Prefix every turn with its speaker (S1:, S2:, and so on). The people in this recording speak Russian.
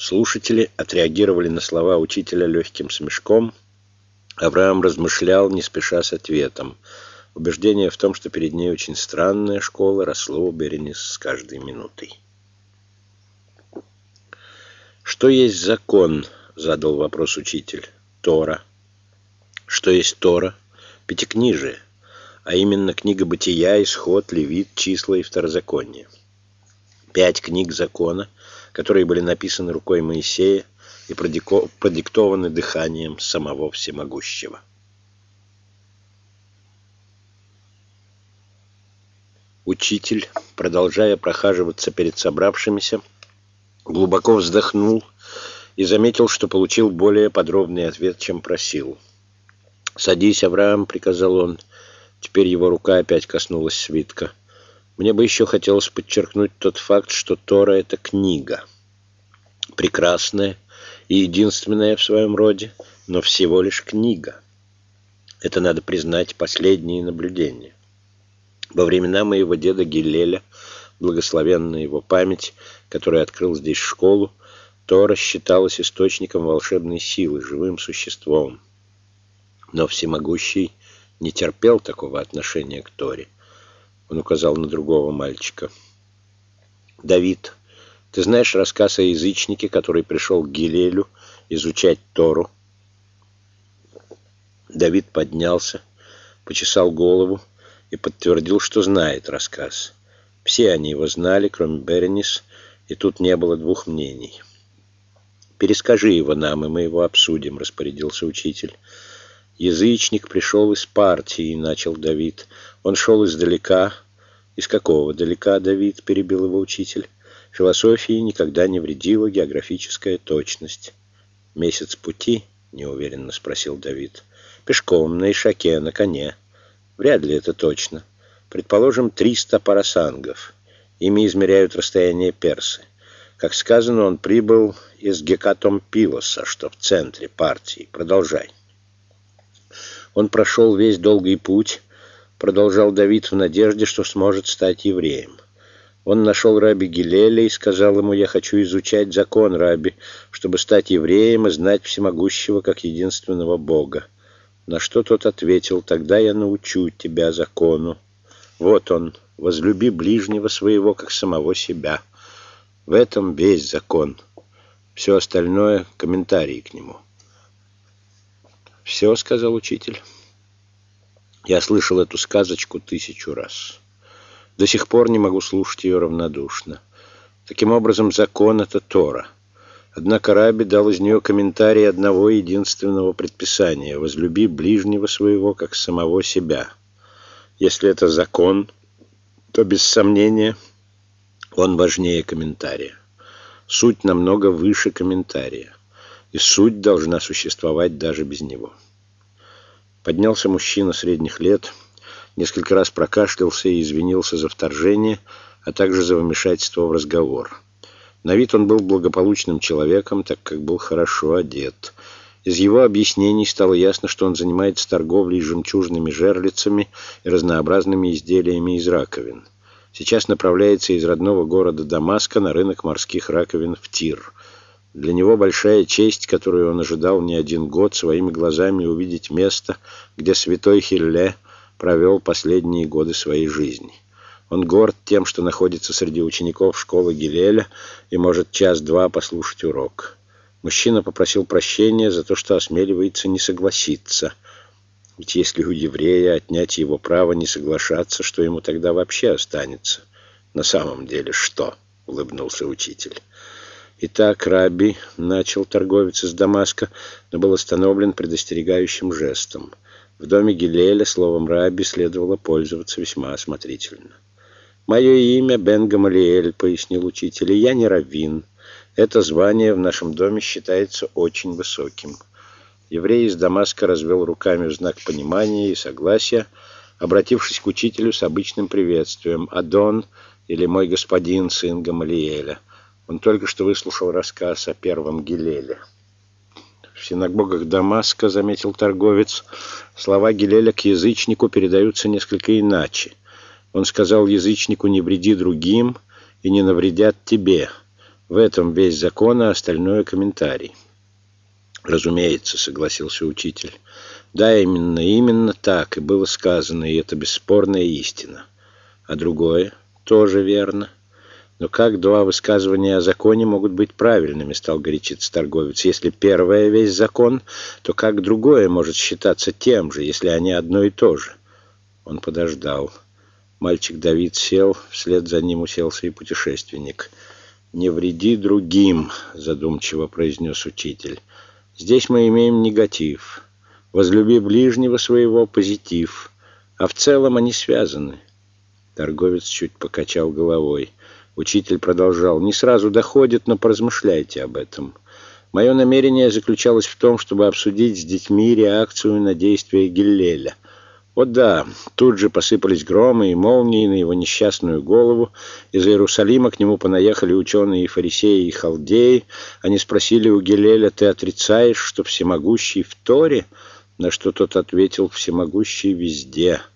S1: Слушатели отреагировали на слова учителя легким смешком. Авраам размышлял, не спеша с ответом. Убеждение в том, что перед ней очень странная школа, росло у Беренис с каждой минутой. «Что есть закон?» — задал вопрос учитель. «Тора». «Что есть Тора?» «Пятикнижие, а именно книга Бытия, Исход, Левит, Числа и Второзаконие. 5 книг закона, которые были написаны рукой Моисея и продиктованы дыханием самого Всемогущего». Учитель, продолжая прохаживаться перед собравшимися, глубоко вздохнул и заметил, что получил более подробный ответ, чем просил. «Садись, Авраам», — приказал он. Теперь его рука опять коснулась свитка. «Мне бы еще хотелось подчеркнуть тот факт, что Тора — это книга. Прекрасная и единственная в своем роде, но всего лишь книга. Это, надо признать, последние наблюдения. Во времена моего деда Гиллеля, благословенна его память, который открыл здесь школу, Тора считалась источником волшебной силы, живым существом. Но Всемогущий не терпел такого отношения к Торе». Он указал на другого мальчика. «Давид, ты знаешь рассказ о язычнике, который пришел к Гиллелю изучать Тору?» Давид поднялся, почесал голову и подтвердил, что знает рассказ. Все они его знали, кроме Беренис, и тут не было двух мнений. «Перескажи его нам, и мы его обсудим», — распорядился учитель. «Язычник пришел из партии», — начал Давид. «Он шел издалека». «Из какого далека, Давид?» — перебил его учитель. «Философии никогда не вредила географическая точность». «Месяц пути?» — неуверенно спросил Давид. «Пешком, на ишаке, на коне». «Вряд ли это точно. Предположим, 300 парасангов. Ими измеряют расстояние персы. Как сказано, он прибыл из Гекатомпилоса, что в центре партии. Продолжай». «Он прошел весь долгий путь», — продолжал Давид, в надежде, что сможет стать евреем. «Он нашел раби Гиллеля и сказал ему: я хочу изучать закон, раби, чтобы стать евреем и знать Всемогущего как единственного Бога. На что тот ответил: тогда я научу тебя закону. Вот он: возлюби ближнего своего как самого себя. В этом весь закон. Все остальное — комментарии к нему». «Все», — сказал учитель. «Я слышал эту сказочку 1000 раз. До сих пор не могу слушать ее равнодушно. Таким образом, закон — это Тора. Однако раби дал из нее комментарий одного единственного предписания: возлюби ближнего своего как самого себя. Если это закон, то, без сомнения, он важнее комментария. Суть намного выше комментария, и суть должна существовать даже без него». Поднялся мужчина средних лет, несколько раз прокашлялся и извинился за вторжение, а также за вмешательство в разговор. На вид он был благополучным человеком, так как был хорошо одет. Из его объяснений стало ясно, что он занимается торговлей жемчужными жерлицами и разнообразными изделиями из раковин. Сейчас направляется из родного города Дамаска на рынок морских раковин в Тир. Для него большая честь, которую он ожидал не один год, своими глазами увидеть место, где святой Хилле провел последние годы своей жизни. Он горд тем, что находится среди учеников школы Гиллеля и может час-два послушать урок. Мужчина попросил прощения за то, что осмеливается не согласиться. Ведь если у еврея отнять его право не соглашаться, что ему тогда вообще останется? «На самом деле что?» — улыбнулся учитель. «Итак, раби», — начал торговец из Дамаска, но был остановлен предостерегающим жестом. В доме Гиллеля словом «раби» следовало пользоваться весьма осмотрительно. «Мое имя Бен Гамалиэль», — пояснил учитель, — «и я не раввин. Это звание в нашем доме считается очень высоким». Еврей из Дамаска развел руками в знак понимания и согласия, обратившись к учителю с обычным приветствием: «Адон» или «мой господин, сын Гамалиэля». Он только что выслушал рассказ о первом Гиллеле. «В синагогах Дамаска, — заметил торговец, — слова Гиллеля к язычнику передаются несколько иначе. Он сказал язычнику: не вреди другим, и не навредят тебе. В этом весь закон, а остальное комментарий. Разумеется, согласился учитель. Да, именно так и было сказано, и это бесспорная истина. А другое тоже верно. Но как два высказывания о законе могут быть правильными, стал горячиться торговец. Если первое весь закон, то как другое может считаться тем же, если они одно и то же? Он подождал. Мальчик Давид сел, вслед за ним уселся и путешественник. «Не вреди другим», — задумчиво произнес учитель. «Здесь мы имеем негатив. Возлюби ближнего своего — позитив. А в целом они связаны». Торговец чуть покачал головой. Учитель продолжал. «Не сразу доходит, но поразмышляйте об этом. Мое намерение заключалось в том, чтобы обсудить с детьми реакцию на действия Гиллеля. Вот да, тут же посыпались громы и молнии на его несчастную голову. Из Иерусалима к нему понаехали ученые и фарисеи, и халдеи. Они спросили у Гиллеля: ты отрицаешь, что всемогущий в Торе? На что тот ответил: всемогущий везде.